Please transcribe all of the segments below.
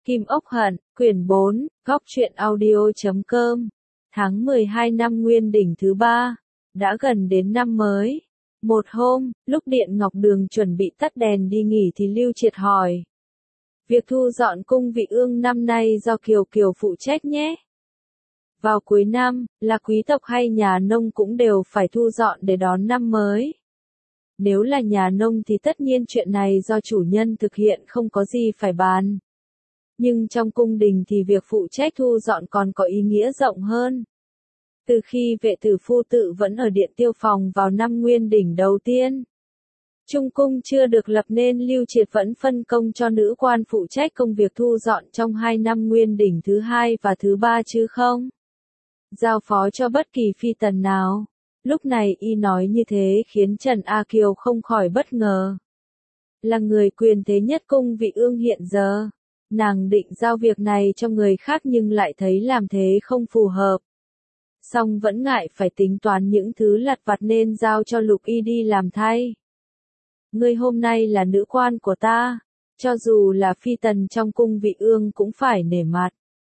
Kim Ốc Hận, quyển 4, góc truyện audio.com. Tháng 12 năm Nguyên Đỉnh thứ 3, đã gần đến năm mới. Một hôm, lúc Điện Ngọc Đường chuẩn bị tắt đèn đi nghỉ thì Lưu Triệt hỏi. Việc thu dọn cung vị ương năm nay do Kiều Kiều phụ trách nhé. Vào cuối năm, là quý tộc hay nhà nông cũng đều phải thu dọn để đón năm mới. Nếu là nhà nông thì tất nhiên chuyện này do chủ nhân thực hiện không có gì phải bàn. Nhưng trong cung đình thì việc phụ trách thu dọn còn có ý nghĩa rộng hơn. Từ khi vệ tử phu tự vẫn ở Điện Tiêu Phòng vào năm Nguyên Đỉnh đầu tiên, Trung cung chưa được lập nên Lưu Triệt vẫn phân công cho nữ quan phụ trách công việc thu dọn trong 2 năm Nguyên Đỉnh thứ 2 và thứ 3 chứ không giao phó cho bất kỳ phi tần nào. Lúc này y nói như thế khiến Trần A Kiều không khỏi bất ngờ. Là người quyền thế nhất cung vị ương hiện giờ, nàng định giao việc này cho người khác nhưng lại thấy làm thế không phù hợp. Song vẫn ngại phải tính toán những thứ lặt vặt nên giao cho Lục Y đi làm thay. Ngươi hôm nay là nữ quan của ta, cho dù là phi tần trong cung vị ương cũng phải nể mặt.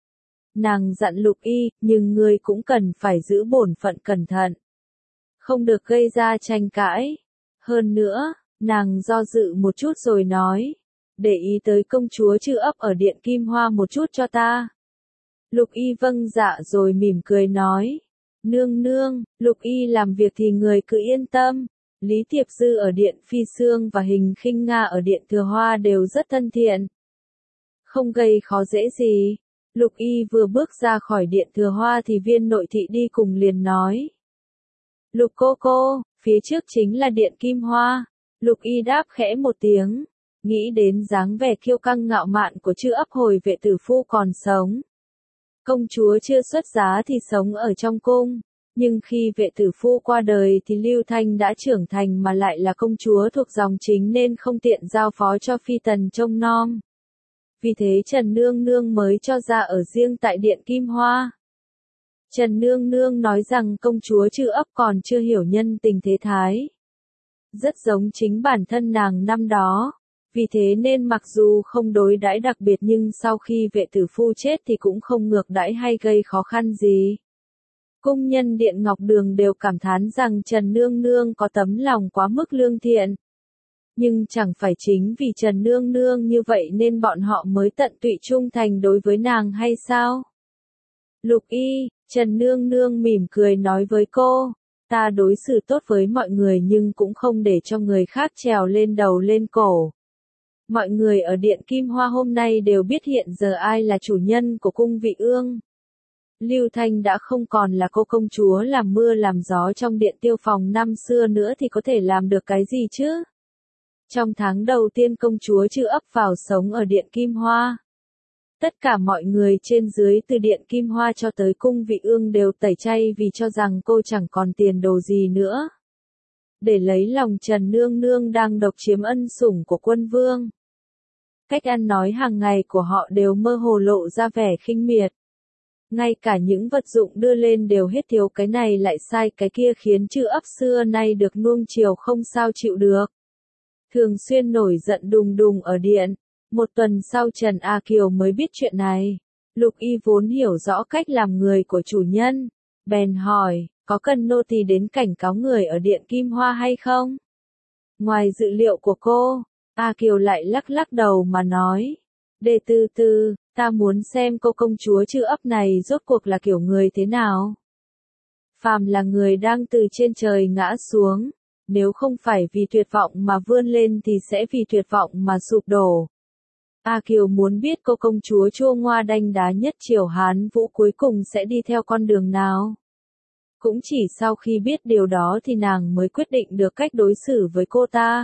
Nàng dặn Lục Y, nhưng ngươi cũng cần phải giữ bổn phận cẩn thận. Không được gây ra tranh cãi. Hơn nữa, nàng do dự một chút rồi nói. Để ý tới công chúa Chư Ấp ở Điện Kim Hoa một chút cho ta. Lục Y vâng dạ rồi mỉm cười nói. Nương nương, Lục Y làm việc thì người cứ yên tâm. Lý Tiệp Dư ở Điện Phi Sương và Hình Khinh Nga ở Điện Thừa Hoa đều rất thân thiện. Không gây khó dễ gì. Lục Y vừa bước ra khỏi Điện Thừa Hoa thì viên nội thị đi cùng liền nói. Lục cô, phía trước chính là Điện Kim Hoa. Lục Y đáp khẽ một tiếng, nghĩ đến dáng vẻ kiêu căng ngạo mạn của Chư Ấp hồi vệ tử phu còn sống. Công chúa chưa xuất giá thì sống ở trong cung, nhưng khi vệ tử phu qua đời thì Lưu Thanh đã trưởng thành mà lại là công chúa thuộc dòng chính nên không tiện giao phó cho phi tần trông nom. Vì thế Trần Nương Nương mới cho ra ở riêng tại Điện Kim Hoa. Trần Nương Nương nói rằng công chúa Chư Ấp còn chưa hiểu nhân tình thế thái. Rất giống chính bản thân nàng năm đó. Vì thế nên mặc dù không đối đãi đặc biệt nhưng sau khi vệ tử phu chết thì cũng không ngược đãi hay gây khó khăn gì. Cung nhân Điện Ngọc Đường đều cảm thán rằng Trần Nương Nương có tấm lòng quá mức lương thiện. Nhưng chẳng phải chính vì Trần Nương Nương như vậy nên bọn họ mới tận tụy trung thành đối với nàng hay sao? Lục Y, Trần Nương Nương mỉm cười nói với cô, ta đối xử tốt với mọi người nhưng cũng không để cho người khác trèo lên đầu lên cổ. Mọi người ở Điện Kim Hoa hôm nay đều biết hiện giờ ai là chủ nhân của cung vị ương. Lưu Thanh đã không còn là cô công chúa làm mưa làm gió trong Điện Tiêu Phòng năm xưa nữa thì có thể làm được cái gì chứ? Trong tháng đầu tiên công chúa Chư Ấp vào sống ở Điện Kim Hoa. Tất cả mọi người trên dưới từ Điện Kim Hoa cho tới cung vị ương đều tẩy chay vì cho rằng cô chẳng còn tiền đồ gì nữa. Để lấy lòng Trần Nương Nương đang độc chiếm ân sủng của quân vương. Cách ăn nói hàng ngày của họ đều mơ hồ lộ ra vẻ khinh miệt. Ngay cả những vật dụng đưa lên đều hết thiếu cái này lại sai cái kia khiến Chư Ấp xưa nay được nuông chiều không sao chịu được. Thường xuyên nổi giận đùng đùng ở điện. Một tuần sau Trần A Kiều mới biết chuyện này. Lục Y vốn hiểu rõ cách làm người của chủ nhân. Bèn hỏi, có cần nô tỳ đến cảnh cáo người ở Điện Kim Hoa hay không? Ngoài dự liệu của cô, A Kiều lại lắc lắc đầu mà nói. Để từ từ, ta muốn xem cô công chúa Chư Ấp này rốt cuộc là kiểu người thế nào. Phàm là người đang từ trên trời ngã xuống. Nếu không phải vì tuyệt vọng mà vươn lên thì sẽ vì tuyệt vọng mà sụp đổ. A Kiều muốn biết cô công chúa chua ngoa đanh đá nhất triều Hán Vũ cuối cùng sẽ đi theo con đường nào. Cũng chỉ sau khi biết điều đó thì nàng mới quyết định được cách đối xử với cô ta.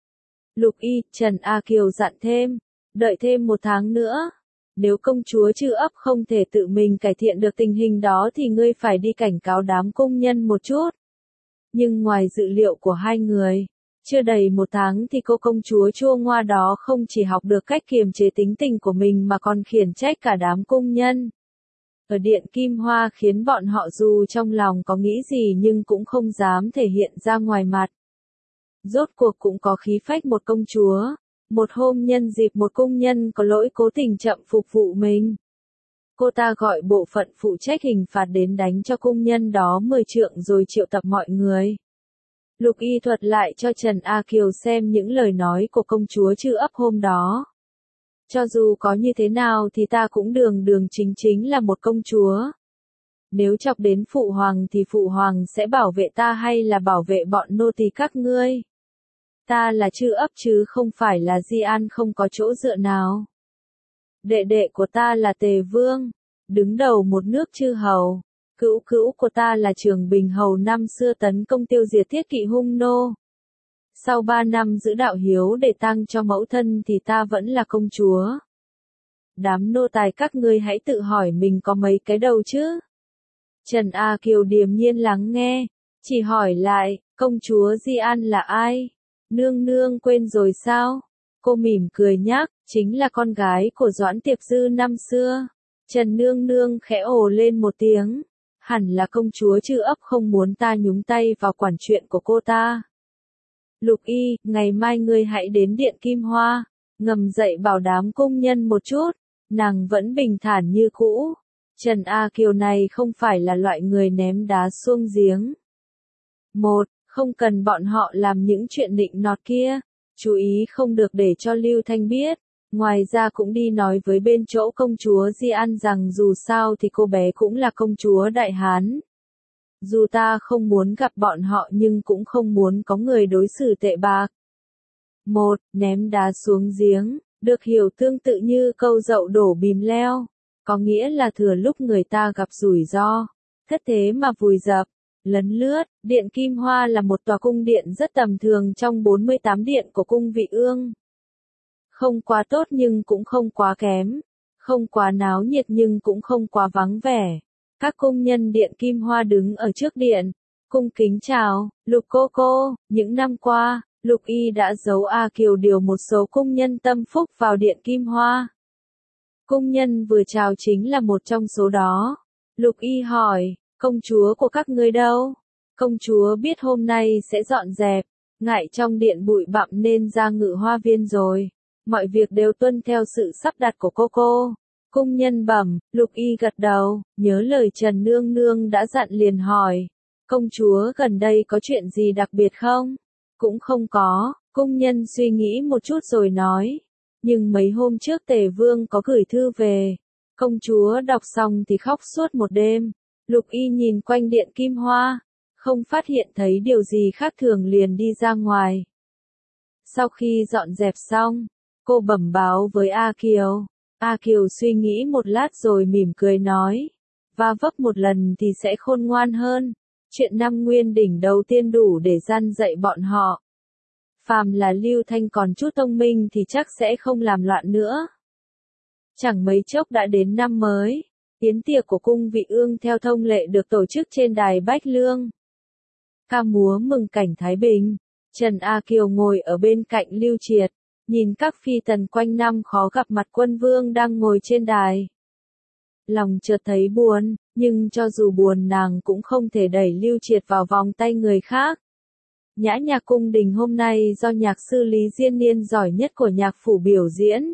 Lục Y, Trần A Kiều dặn thêm, đợi thêm 1 tháng nữa. Nếu công chúa Chư Ấp không thể tự mình cải thiện được tình hình đó thì ngươi phải đi cảnh cáo đám cung nhân một chút. Nhưng ngoài dự liệu của hai người, chưa đầy 1 tháng thì cô công chúa chua ngoa đó không chỉ học được cách kiềm chế tính tình của mình mà còn khiển trách cả đám cung nhân. Ở Điện Kim Hoa khiến bọn họ dù trong lòng có nghĩ gì nhưng cũng không dám thể hiện ra ngoài mặt. Rốt cuộc cũng có khí phách một công chúa, Một hôm nhân dịp một công nhân có lỗi cố tình chậm phục vụ mình. Cô ta gọi bộ phận phụ trách hình phạt đến đánh cho công nhân đó 10 trượng rồi triệu tập mọi người. Lục Y thuật lại cho Trần A Kiều xem những lời nói của công chúa Chư Ấp hôm đó. Cho dù có như thế nào thì ta cũng đường đường chính chính là một công chúa. Nếu chọc đến phụ hoàng thì phụ hoàng sẽ bảo vệ ta hay là bảo vệ bọn nô tỳ các ngươi? Ta là Chư Ấp chứ không phải là Di An không có chỗ dựa nào. Đệ đệ của ta là Tề Vương, đứng đầu một nước chư hầu. Cữu cữu của ta là Trường Bình hầu năm xưa tấn công tiêu diệt thiết kỵ hung nô. Sau 3 năm giữ đạo hiếu để tang cho mẫu thân thì ta vẫn là công chúa. Đám nô tài các ngươi hãy tự hỏi mình có mấy cái đầu chứ? Trần A Kiều điềm nhiên lắng nghe, chỉ hỏi lại, công chúa Di An là ai? Nương nương quên rồi sao? Cô mỉm cười nhắc, chính là con gái của Doãn Tiệp Dư năm xưa. Trần nương nương khẽ ồ lên một tiếng, hẳn là công chúa Chư Ấp không muốn ta nhúng tay vào quản chuyện của cô ta. Lục Y, ngày mai ngươi hãy đến Điện Kim Hoa, ngầm dậy bảo đám công nhân một chút. Nàng vẫn bình thản như cũ. Trần A Kiều này không phải là loại người ném đá xuông giếng. Không cần bọn họ làm những chuyện nịnh nọt kia. Chú ý không được để cho Lưu Thanh biết. Ngoài ra cũng đi nói với bên chỗ công chúa Di An rằng dù sao thì cô bé cũng là công chúa Đại Hán. Dù ta không muốn gặp bọn họ nhưng cũng không muốn có người đối xử tệ bạc. Ném đá xuống giếng, được hiểu tương tự như câu dậu đổ bìm leo. Có nghĩa là thừa lúc người ta gặp rủi ro, thất thế mà vùi dập, lấn lướt. Điện Kim Hoa là một tòa cung điện rất tầm thường trong 48 điện của cung Vị Ương. Không quá tốt nhưng cũng không quá kém, không quá náo nhiệt nhưng cũng không quá vắng vẻ. Các công nhân Điện Kim Hoa đứng ở trước điện, cung kính chào, Lục cô. Những năm qua, Lục Y đã giấu A Kiều điều một số công nhân tâm phúc vào Điện Kim Hoa. Công nhân vừa chào chính là một trong số đó. Lục Y hỏi, công chúa của các ngươi đâu? Công chúa biết hôm nay sẽ dọn dẹp, ngại trong điện bụi bặm nên ra Ngự Hoa Viên rồi. Mọi việc đều tuân theo sự sắp đặt của cô. Công nhân bẩm, Lục Y gật đầu, nhớ lời Trần Nương Nương đã dặn liền hỏi. Công chúa gần đây có chuyện gì đặc biệt không? Cũng không có, công nhân suy nghĩ một chút rồi nói. Nhưng mấy hôm trước Tề Vương có gửi thư về. Công chúa đọc xong thì khóc suốt một đêm. Lục Y nhìn quanh Điện Kim Hoa, không phát hiện thấy điều gì khác thường liền đi ra ngoài. Sau khi dọn dẹp xong, cô bẩm báo với A Kiều. A Kiều suy nghĩ một lát rồi mỉm cười nói. Va vấp một lần thì sẽ khôn ngoan hơn. Chuyện năm Nguyên Đỉnh đầu tiên đủ để gian dạy bọn họ. Phàm là Lưu Thanh còn chút thông minh thì chắc sẽ không làm loạn nữa. Chẳng mấy chốc đã đến năm mới. Yến tiệc của cung Vị Ương theo thông lệ được tổ chức trên đài Bách Lương. Ca múa mừng cảnh Thái Bình. Trần A Kiều ngồi ở bên cạnh Lưu Triệt, nhìn các phi tần quanh năm khó gặp mặt quân vương đang ngồi trên đài. Lòng chợt thấy buồn, nhưng cho dù buồn nàng cũng không thể đẩy Lưu Triệt vào vòng tay người khác. Nhã nhạc cung đình hôm nay do nhạc sư Lý Diên Niên giỏi nhất của nhạc phủ biểu diễn.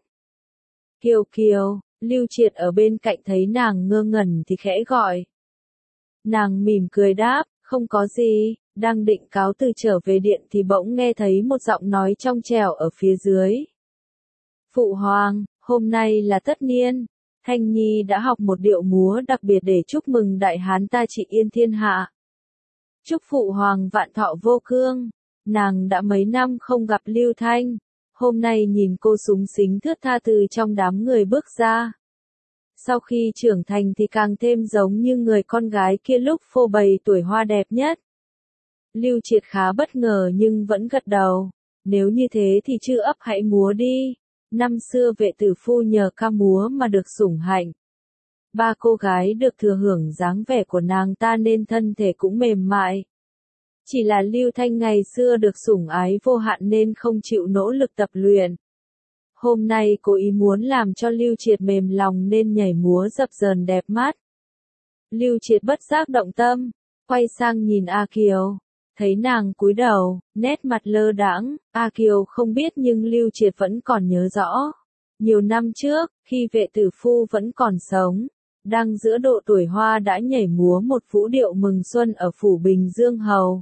Kiều, Lưu Triệt ở bên cạnh thấy nàng ngơ ngẩn thì khẽ gọi. Nàng mỉm cười đáp, không có gì, đang định cáo từ trở về điện thì bỗng nghe thấy một giọng nói trong trẻo ở phía dưới. Phụ hoàng, hôm nay là tất niên, Thanh Nhi đã học một điệu múa đặc biệt để chúc mừng đại hán ta trị yên thiên hạ. Chúc phụ hoàng vạn thọ vô cương. Nàng đã mấy năm không gặp Lưu Thanh, hôm nay nhìn cô súng xính thướt tha từ trong đám người bước ra. Sau khi trưởng thành thì càng thêm giống như người con gái kia lúc phô bày tuổi hoa đẹp nhất. Lưu Triệt khá bất ngờ nhưng vẫn gật đầu. Nếu như thế thì Chư Ấp hãy múa đi. Năm xưa vệ tử phu nhờ ca múa mà được sủng hạnh. Ba cô gái được thừa hưởng dáng vẻ của nàng ta nên thân thể cũng mềm mại. Chỉ là Lưu Thanh ngày xưa được sủng ái vô hạn nên không chịu nỗ lực tập luyện. Hôm nay cố ý muốn làm cho Lưu Triệt mềm lòng nên nhảy múa dập dờn đẹp mắt. Lưu Triệt bất giác động tâm, quay sang nhìn A Kiều. Thấy nàng cúi đầu, nét mặt lơ đãng, A Kiều không biết nhưng Lưu Triệt vẫn còn nhớ rõ. Nhiều năm trước, khi vệ tử phu vẫn còn sống, đang giữa độ tuổi hoa đã nhảy múa một vũ điệu mừng xuân ở phủ Bình Dương Hầu.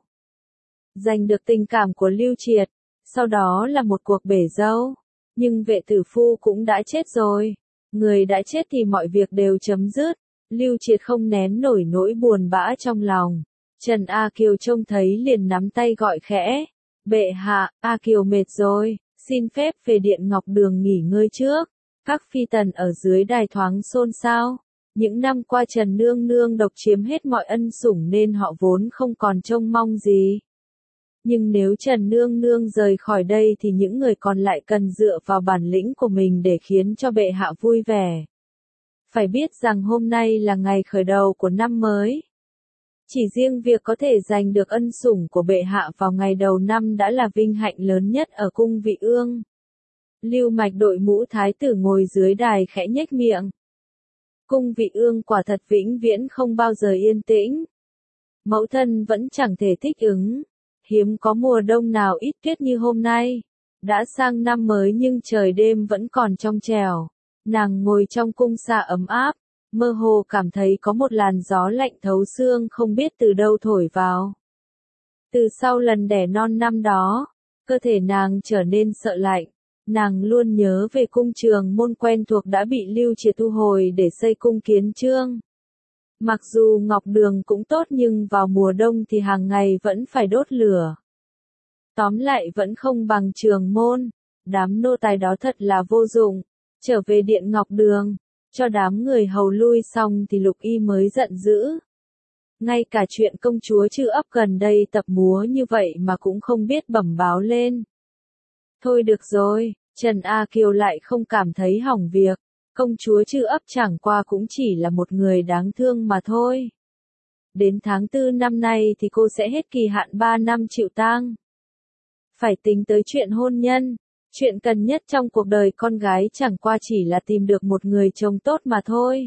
Giành được tình cảm của Lưu Triệt, sau đó là một cuộc bể dâu. Nhưng vệ tử phu cũng đã chết rồi. Người đã chết thì mọi việc đều chấm dứt. Lưu Triệt không nén nổi nỗi buồn bã trong lòng. Trần A Kiều trông thấy liền nắm tay gọi khẽ. Bệ hạ, A Kiều mệt rồi, xin phép về điện Ngọc Đường nghỉ ngơi trước. Các phi tần ở dưới đài thoáng xôn xao. Những năm qua Trần Nương Nương độc chiếm hết mọi ân sủng nên họ vốn không còn trông mong gì. Nhưng nếu Trần Nương Nương rời khỏi đây thì những người còn lại cần dựa vào bản lĩnh của mình để khiến cho bệ hạ vui vẻ. Phải biết rằng hôm nay là ngày khởi đầu của năm mới. Chỉ riêng việc có thể giành được ân sủng của bệ hạ vào ngày đầu năm đã là vinh hạnh lớn nhất ở cung Vị Ương. Lưu Mạch đội mũ thái tử ngồi dưới đài khẽ nhếch miệng. Cung Vị Ương quả thật vĩnh viễn không bao giờ yên tĩnh. Mẫu thân vẫn chẳng thể thích ứng. Hiếm có mùa đông nào ít tuyết như hôm nay. Đã sang năm mới nhưng trời đêm vẫn còn trong trẻo. Nàng ngồi trong cung xa ấm áp, mơ hồ cảm thấy có một làn gió lạnh thấu xương không biết từ đâu thổi vào. Từ sau lần đẻ non năm đó, cơ thể nàng trở nên sợ lạnh. Nàng luôn nhớ về cung Trường Môn quen thuộc đã bị Lưu Triệt thu hồi để xây cung Kiến Chương. Mặc dù Ngọc Đường cũng tốt nhưng vào mùa đông thì hàng ngày vẫn phải đốt lửa. Tóm lại vẫn không bằng Trường Môn. Đám nô tài đó thật là vô dụng. Trở về điện Ngọc Đường, cho đám người hầu lui xong thì Lục Y mới giận dữ. Ngay cả chuyện công chúa Chư Ấp gần đây tập múa như vậy mà cũng không biết bẩm báo lên. Thôi được rồi, Trần A Kiều lại không cảm thấy hỏng việc. Công chúa Chư Ấp chẳng qua cũng chỉ là một người đáng thương mà thôi. Đến tháng 4 năm nay thì cô sẽ hết kỳ hạn 3 năm chịu tang. Phải tính tới chuyện hôn nhân. Chuyện cần nhất trong cuộc đời con gái chẳng qua chỉ là tìm được một người chồng tốt mà thôi.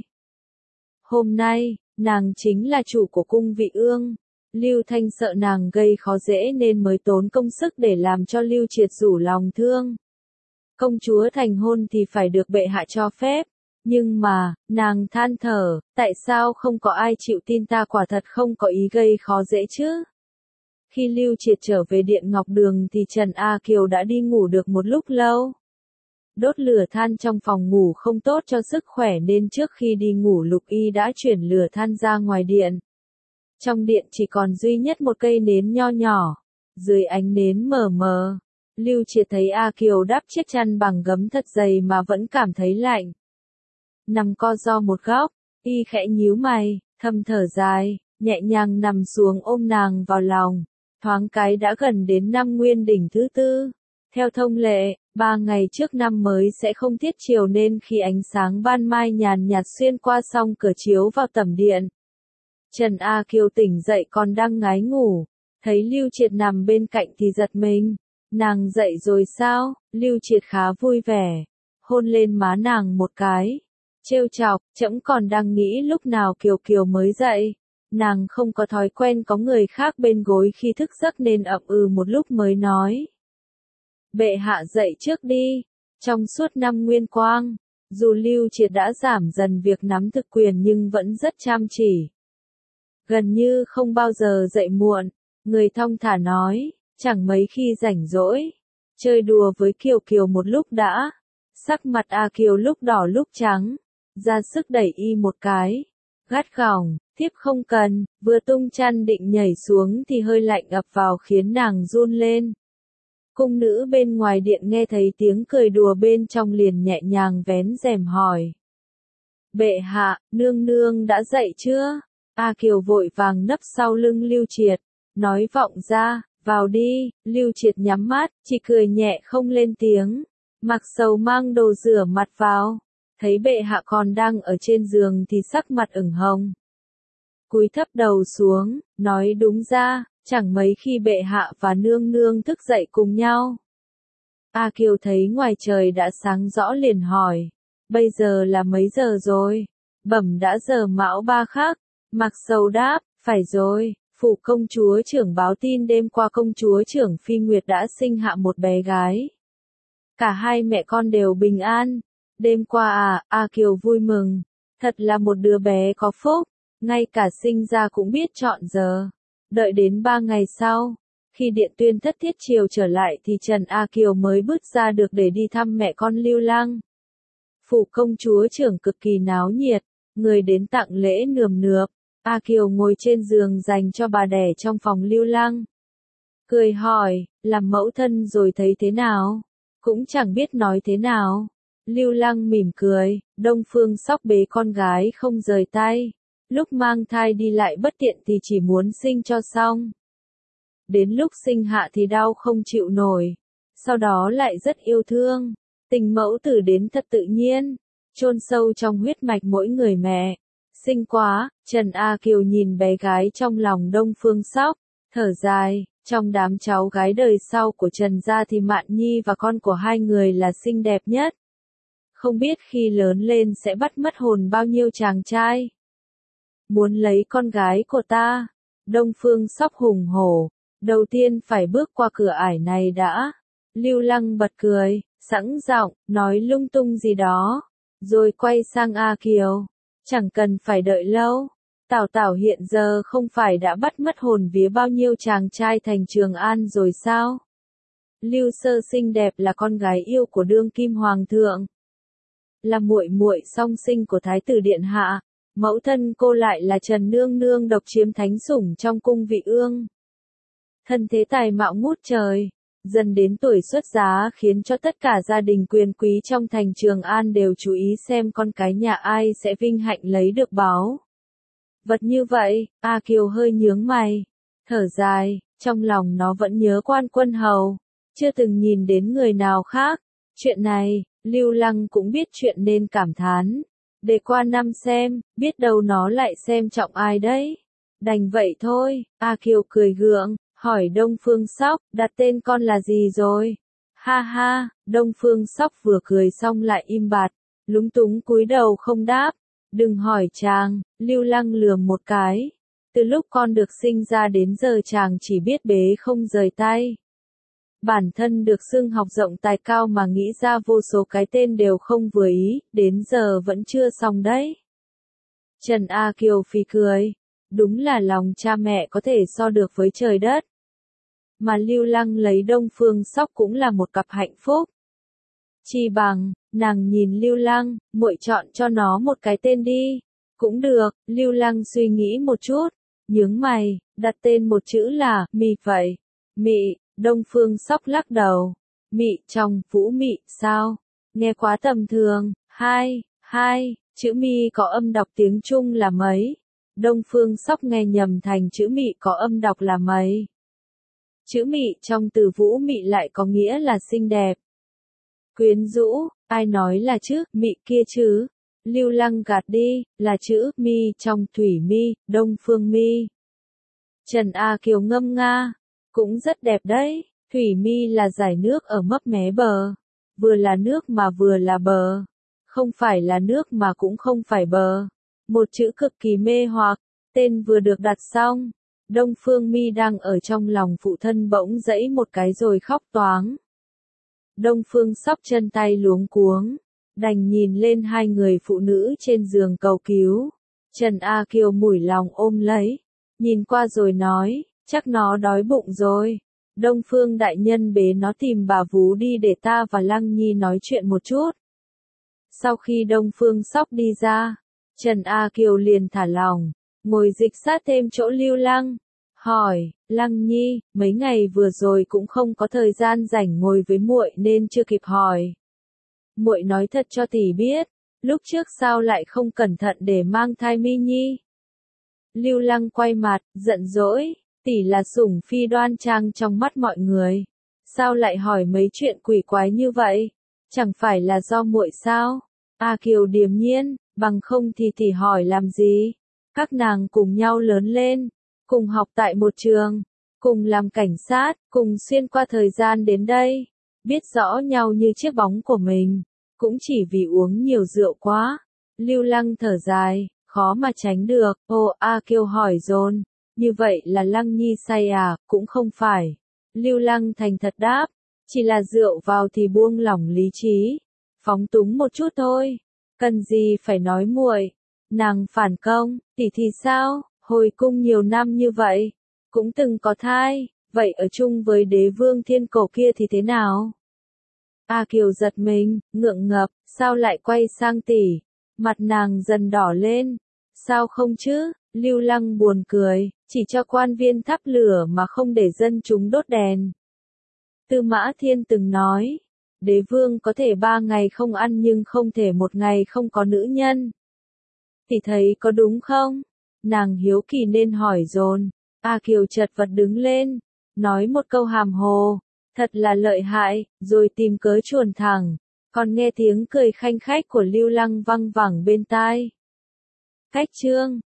Hôm nay, nàng chính là chủ của cung Vị Ương. Lưu Thanh sợ nàng gây khó dễ nên mới tốn công sức để làm cho Lưu Triệt rủ lòng thương. Công chúa thành hôn thì phải được bệ hạ cho phép. Nhưng mà, nàng than thở, tại sao không có ai chịu tin ta quả thật không có ý gây khó dễ chứ? Khi Lưu Triệt trở về điện Ngọc Đường thì Trần A Kiều đã đi ngủ được một lúc lâu. Đốt lửa than trong phòng ngủ không tốt cho sức khỏe nên trước khi đi ngủ Lục Y đã chuyển lửa than ra ngoài điện. Trong điện chỉ còn duy nhất một cây nến nho nhỏ. Dưới ánh nến mờ mờ, Lưu Triệt thấy A Kiều đắp chiếc chăn bằng gấm thật dày mà vẫn cảm thấy lạnh. Nằm co ro một góc, Y khẽ nhíu mày, thầm thở dài, nhẹ nhàng nằm xuống ôm nàng vào lòng. Thoáng cái đã gần đến năm Nguyên Đỉnh thứ 4. Theo thông lệ, 3 ngày trước năm mới sẽ không tiết chiều nên khi ánh sáng ban mai nhàn nhạt xuyên qua song cửa chiếu vào tầm điện. Trần A Kiều tỉnh dậy còn đang ngái ngủ, thấy Lưu Triệt nằm bên cạnh thì giật mình. Nàng dậy rồi sao? Lưu Triệt khá vui vẻ, hôn lên má nàng một cái. Trêu chọc, trẫm còn đang nghĩ lúc nào Kiều Kiều mới dậy. Nàng không có thói quen có người khác bên gối khi thức giấc nên ậm ừ một lúc mới nói. Bệ hạ dậy trước đi. Trong suốt năm Nguyên Quang, dù Lưu Triệt đã giảm dần việc nắm thực quyền nhưng vẫn rất chăm chỉ. Gần như không bao giờ dậy muộn, người thong thả nói, chẳng mấy khi rảnh rỗi. Chơi đùa với Kiều Kiều một lúc đã. Sắc mặt A Kiều lúc đỏ lúc trắng, ra sức đẩy Y một cái. Gắt gỏng, thiếp không cần, vừa tung chăn định nhảy xuống thì hơi lạnh ập vào khiến nàng run lên. Cung nữ bên ngoài điện nghe thấy tiếng cười đùa bên trong liền nhẹ nhàng vén rèm hỏi. Bệ hạ, nương nương đã dậy chưa? A Kiều vội vàng nấp sau lưng Lưu Triệt, nói vọng ra, vào đi. Lưu Triệt nhắm mắt, chỉ cười nhẹ không lên tiếng. Mặc Sầu mang đồ rửa mặt vào. Thấy bệ hạ còn đang ở trên giường thì sắc mặt ửng hồng. Cúi thấp đầu xuống, nói đúng ra, chẳng mấy khi bệ hạ và nương nương thức dậy cùng nhau. A Kiều thấy ngoài trời đã sáng rõ liền hỏi, bây giờ là mấy giờ rồi? Bẩm đã giờ Mão 3 khắc. Mặc Sầu đáp, phải rồi, Phủ công chúa trưởng báo tin đêm qua công chúa trưởng Phi Nguyệt đã sinh hạ một bé gái. Cả hai mẹ con đều bình an. Đêm qua A Kiều vui mừng. Thật là một đứa bé có phúc. Ngay cả sinh ra cũng biết chọn giờ. Đợi đến 3 ngày sau, khi Điện Tuyên Thất Thiết Triều trở lại thì Trần A Kiều mới bước ra được để đi thăm mẹ con Lưu Lăng. Phủ công chúa trưởng cực kỳ náo nhiệt, người đến tặng lễ nườm nượp. A Kiều ngồi trên giường dành cho bà đẻ trong phòng Lưu Lăng. Cười hỏi, làm mẫu thân rồi thấy thế nào? Cũng chẳng biết nói thế nào. Lưu Lăng mỉm cười, Đông Phương Sóc bế con gái không rời tay. Lúc mang thai đi lại bất tiện thì chỉ muốn sinh cho xong. Đến lúc sinh hạ thì đau không chịu nổi. Sau đó lại rất yêu thương. Tình mẫu tử đến thật tự nhiên. Chôn sâu trong huyết mạch mỗi người mẹ. Xinh quá, Trần A Kiều nhìn bé gái trong lòng Đông Phương Sóc, thở dài, trong đám cháu gái đời sau của Trần gia thì Mạn Nhi và con của hai người là xinh đẹp nhất. Không biết khi lớn lên sẽ bắt mất hồn bao nhiêu chàng trai. Muốn lấy con gái của ta, Đông Phương Sóc hùng hổ, đầu tiên phải bước qua cửa ải này đã. Lưu Lăng bật cười, sẵn giọng, nói lung tung gì đó, rồi quay sang A Kiều. Chẳng cần phải đợi lâu. Tảo Tảo hiện giờ không phải đã bắt mất hồn vía bao nhiêu chàng trai thành Trường An rồi sao? Lưu Sơ xinh đẹp là con gái yêu của đương kim hoàng thượng, là muội muội song sinh của thái tử điện hạ. Mẫu thân cô lại là Trần nương nương độc chiếm thánh sủng trong cung vị ương. Thân thế tài mạo ngút trời, dần đến tuổi xuất giá khiến cho tất cả gia đình quyền quý trong thành Trường An đều chú ý xem con cái nhà ai sẽ vinh hạnh lấy được báu vật như vậy. A Kiều hơi nhướng mày, thở dài, trong lòng nó vẫn nhớ Quan Quân Hầu, chưa từng nhìn đến người nào khác. Chuyện này, Lưu Lăng cũng biết chuyện nên cảm thán. Để qua năm xem, biết đâu nó lại xem trọng ai đấy. Đành vậy thôi. A Kiều cười gượng, hỏi Đông Phương Sóc, đặt tên con là gì rồi? Ha ha, Đông Phương Sóc vừa cười xong lại im bặt, lúng túng cúi đầu không đáp. Đừng hỏi chàng, Lưu Lăng lườm một cái. Từ lúc con được sinh ra đến giờ chàng chỉ biết bế không rời tay. Bản thân được xưng học rộng tài cao mà nghĩ ra vô số cái tên đều không vừa ý, đến giờ vẫn chưa xong đấy. Trần A Kiều phì cười, đúng là lòng cha mẹ có thể so được với trời đất. Mà Lưu Lăng lấy Đông Phương Sóc cũng là một cặp hạnh phúc. Chi bằng, nàng nhìn Lưu Lăng, muội chọn cho nó một cái tên đi. Cũng được, Lưu Lăng suy nghĩ một chút, nhướng mày, đặt tên một chữ là, Mị vậy. Mị, Đông Phương Sóc lắc đầu. Mị trong, Vũ Mị, sao? Nghe quá tầm thường. Chữ Mi có âm đọc tiếng Trung là mấy? Đông Phương Sóc nghe nhầm thành chữ Mị có âm đọc là mấy? Chữ Mị trong từ Vũ Mị lại có nghĩa là xinh đẹp, quyến rũ. Ai nói là chữ Mị kia chứ? Lưu Lăng gạt đi, là chữ Mi trong Thủy Mi, Đông Phương Mi. Trần A Kiều ngâm nga, cũng rất đẹp đấy. Thủy Mi là dải nước ở mấp mé bờ, vừa là nước mà vừa là bờ, không phải là nước mà cũng không phải bờ. Một chữ cực kỳ mê hoặc. Tên vừa được đặt xong, Đông Phương Mi đang ở trong lòng phụ thân bỗng dẫy một cái rồi khóc toáng. Đông Phương Sóc chân tay luống cuống, đành nhìn lên hai người phụ nữ trên giường cầu cứu. Trần A Kiều mủi lòng ôm lấy, nhìn qua rồi nói, chắc nó đói bụng rồi. Đông Phương đại nhân bế nó tìm bà vú đi để ta và Lăng Nhi nói chuyện một chút. Sau khi Đông Phương Sóc đi ra, Trần A Kiều liền thả lòng, ngồi dịch sát thêm chỗ Lưu Lăng, hỏi, Lăng Nhi, mấy ngày vừa rồi cũng không có thời gian rảnh ngồi với muội nên chưa kịp hỏi. Muội nói thật cho tỷ biết, lúc trước sao lại không cẩn thận để mang thai Mi Nhi? Lưu Lăng quay mặt, giận dỗi, tỷ là sủng phi đoan trang trong mắt mọi người, sao lại hỏi mấy chuyện quỷ quái như vậy? Chẳng phải là do muội sao? A Kiều điềm nhiên, bằng không thì tỷ hỏi làm gì? Các nàng cùng nhau lớn lên, cùng học tại một trường, cùng làm cảnh sát, cùng xuyên qua thời gian đến đây, biết rõ nhau như chiếc bóng của mình, cũng chỉ vì uống nhiều rượu quá. Lưu Lăng thở dài, khó mà tránh được. Ô, A Kiều hỏi dồn, Như vậy là Lăng Nhi say à, cũng không phải. Lưu Lăng thành thật đáp, chỉ là rượu vào thì buông lỏng lý trí, phóng túng một chút thôi, cần gì phải nói muội. Nàng phản công, tỷ thì sao, hồi cung nhiều năm như vậy, cũng từng có thai, vậy ở chung với đế vương thiên cổ kia thì thế nào? A Kiều giật mình, ngượng ngập, sao lại quay sang tỷ, mặt nàng dần đỏ lên, sao không chứ? Lưu Lăng buồn cười, chỉ cho quan viên thắp lửa mà không để dân chúng đốt đèn. Tư Mã Thiên từng nói, đế vương có thể 3 ngày không ăn nhưng không thể 1 ngày không có nữ nhân. Tỷ thấy có đúng không? Nàng hiếu kỳ nên hỏi dồn. A Kiều chật vật đứng lên, nói một câu hàm hồ, thật là lợi hại, rồi tìm cớ chuồn thẳng, còn nghe tiếng cười khanh khách của Lưu Lăng văng vẳng bên tai. Cách chương